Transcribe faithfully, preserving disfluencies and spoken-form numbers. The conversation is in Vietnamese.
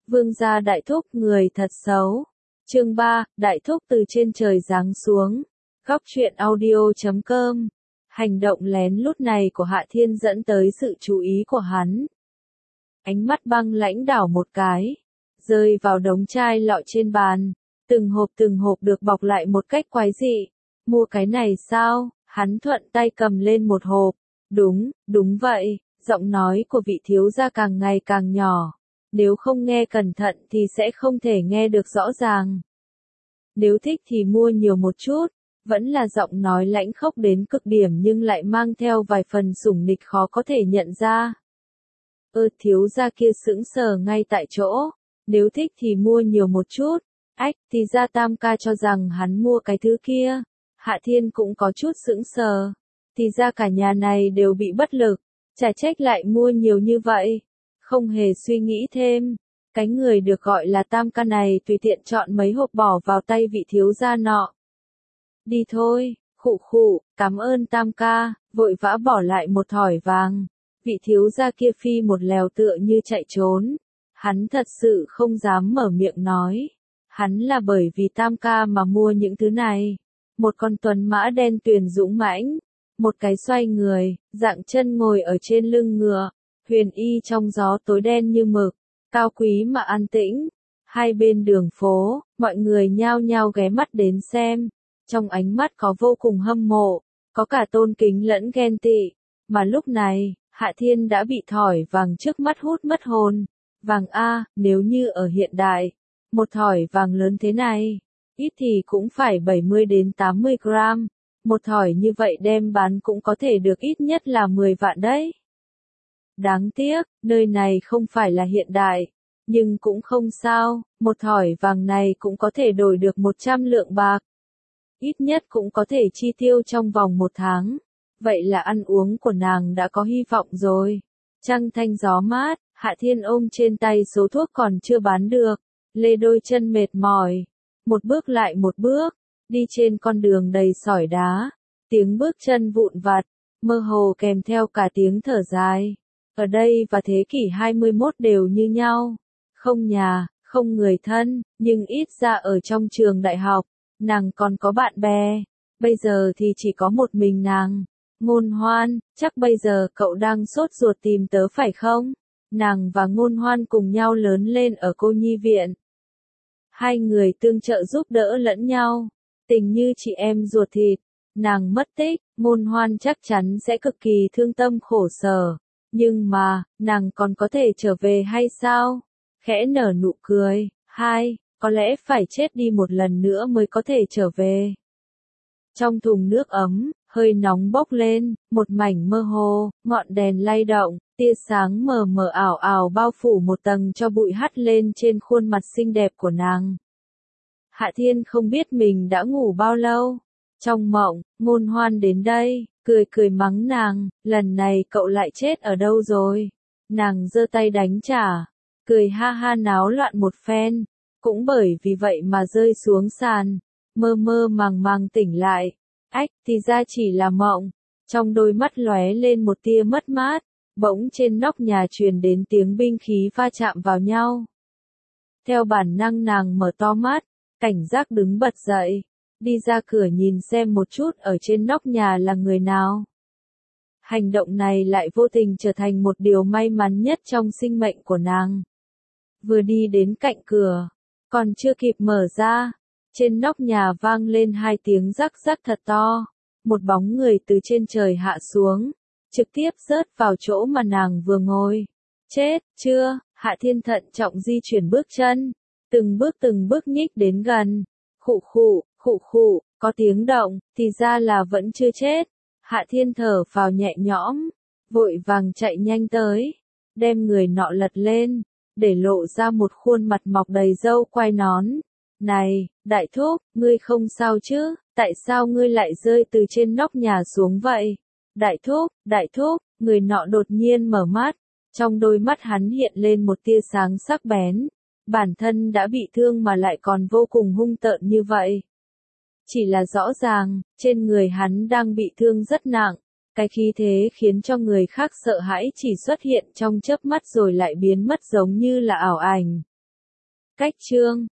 Vương gia đại thúc người thật xấu. Chương ba, đại thúc từ trên trời giáng xuống. Góc truyện audio chấm com. Hành động lén lút này của Hạ Thiên dẫn tới sự chú ý của hắn. Ánh mắt băng lãnh đảo một cái, rơi vào đống chai lọ trên bàn, từng hộp từng hộp được bọc lại một cách quái dị. Mua cái này sao? Hắn thuận tay cầm lên một hộp. Đúng, đúng vậy, giọng nói của vị thiếu gia càng ngày càng nhỏ. Nếu không nghe cẩn thận thì sẽ không thể nghe được rõ ràng. Nếu thích thì mua nhiều một chút, vẫn là giọng nói lãnh khốc đến cực điểm nhưng lại mang theo vài phần sủng nịch khó có thể nhận ra. Ơ thiếu gia kia sững sờ ngay tại chỗ, nếu thích thì mua nhiều một chút, ách thì ra Tam ca cho rằng hắn mua cái thứ kia. Hạ Thiên cũng có chút sững sờ, thì ra cả nhà này đều bị bất lực, chả trách lại mua nhiều như vậy. Không hề suy nghĩ thêm, cái người được gọi là Tam ca này tùy tiện chọn mấy hộp bỏ vào tay vị thiếu gia nọ. Đi thôi, khụ khụ, cảm ơn Tam ca, vội vã bỏ lại một thỏi vàng. Vị thiếu gia kia phi một lèo tựa như chạy trốn. Hắn thật sự không dám mở miệng nói. Hắn là bởi vì Tam ca mà mua những thứ này. Một con tuấn mã đen tuyền dũng mãnh, một cái xoay người, dạng chân ngồi ở trên lưng ngựa, huyền y trong gió tối đen như mực, cao quý mà an tĩnh. Hai bên đường phố, mọi người nhao nhao ghé mắt đến xem, trong ánh mắt có vô cùng hâm mộ, có cả tôn kính lẫn ghen tị. Mà lúc này, Hạ Thiên đã bị thỏi vàng trước mắt hút mất hồn. Vàng A, nếu như ở hiện đại, một thỏi vàng lớn thế này, ít thì cũng phải bảy mươi đến tám mươi gram. Một thỏi như vậy đem bán cũng có thể được ít nhất là mười vạn đấy. Đáng tiếc, nơi này không phải là hiện đại. Nhưng cũng không sao, một thỏi vàng này cũng có thể đổi được một trăm lượng bạc. Ít nhất cũng có thể chi tiêu trong vòng một tháng. Vậy là ăn uống của nàng đã có hy vọng rồi. Trăng thanh gió mát, Hạ Thiên ôm trên tay số thuốc còn chưa bán được. Lê đôi chân mệt mỏi. Một bước lại một bước, đi trên con đường đầy sỏi đá. Tiếng bước chân vụn vặt, mơ hồ kèm theo cả tiếng thở dài. Ở đây và thế kỷ hai mươi mốt đều như nhau. Không nhà, không người thân, nhưng ít ra ở trong trường đại học, nàng còn có bạn bè. Bây giờ thì chỉ có một mình nàng. Ngôn Hoan, chắc bây giờ cậu đang sốt ruột tìm tớ phải không? Nàng và Ngôn Hoan cùng nhau lớn lên ở cô nhi viện. Hai người tương trợ giúp đỡ lẫn nhau, tình như chị em ruột thịt. Nàng mất tích, Ngôn Hoan chắc chắn sẽ cực kỳ thương tâm khổ sở. Nhưng mà, nàng còn có thể trở về hay sao? Khẽ nở nụ cười, hai, có lẽ phải chết đi một lần nữa mới có thể trở về. Trong thùng nước ấm, hơi nóng bốc lên, một mảnh mơ hồ, ngọn đèn lay động, tia sáng mờ mờ ảo ảo bao phủ một tầng cho bụi hắt lên trên khuôn mặt xinh đẹp của nàng. Hạ Thiên không biết mình đã ngủ bao lâu. Trong mộng, Ngôn Hoan đến đây, cười cười mắng nàng, lần này cậu lại chết ở đâu rồi? Nàng giơ tay đánh trả, cười ha ha náo loạn một phen, cũng bởi vì vậy mà rơi xuống sàn, mơ mơ màng màng tỉnh lại. Ách, thì ra chỉ là mộng. Trong đôi mắt lóe lên một tia mất mát, bỗng trên nóc nhà truyền đến tiếng binh khí va chạm vào nhau. Theo bản năng nàng mở to mắt, cảnh giác đứng bật dậy, đi ra cửa nhìn xem một chút ở trên nóc nhà là người nào. Hành động này lại vô tình trở thành một điều may mắn nhất trong sinh mệnh của nàng. Vừa đi đến cạnh cửa, còn chưa kịp mở ra, trên nóc nhà vang lên hai tiếng rắc rắc thật to. Một bóng người từ trên trời hạ xuống, trực tiếp rớt vào chỗ mà nàng vừa ngồi. Chết, chưa? Hạ Thiên thận trọng di chuyển bước chân, từng bước từng bước nhích đến gần. Khụ khụ, khụ khụ, có tiếng động, thì ra là vẫn chưa chết. Hạ Thiên thở phào nhẹ nhõm, vội vàng chạy nhanh tới, đem người nọ lật lên, để lộ ra một khuôn mặt mọc đầy râu quai nón. Này, đại thúc, ngươi không sao chứ, tại sao ngươi lại rơi từ trên nóc nhà xuống vậy? Đại thúc, đại thúc, người nọ đột nhiên mở mắt, trong đôi mắt hắn hiện lên một tia sáng sắc bén. Bản thân đã bị thương mà lại còn vô cùng hung tợn như vậy. Chỉ là rõ ràng, trên người hắn đang bị thương rất nặng, cái khí thế khiến cho người khác sợ hãi chỉ xuất hiện trong chớp mắt rồi lại biến mất giống như là ảo ảnh. Cách chương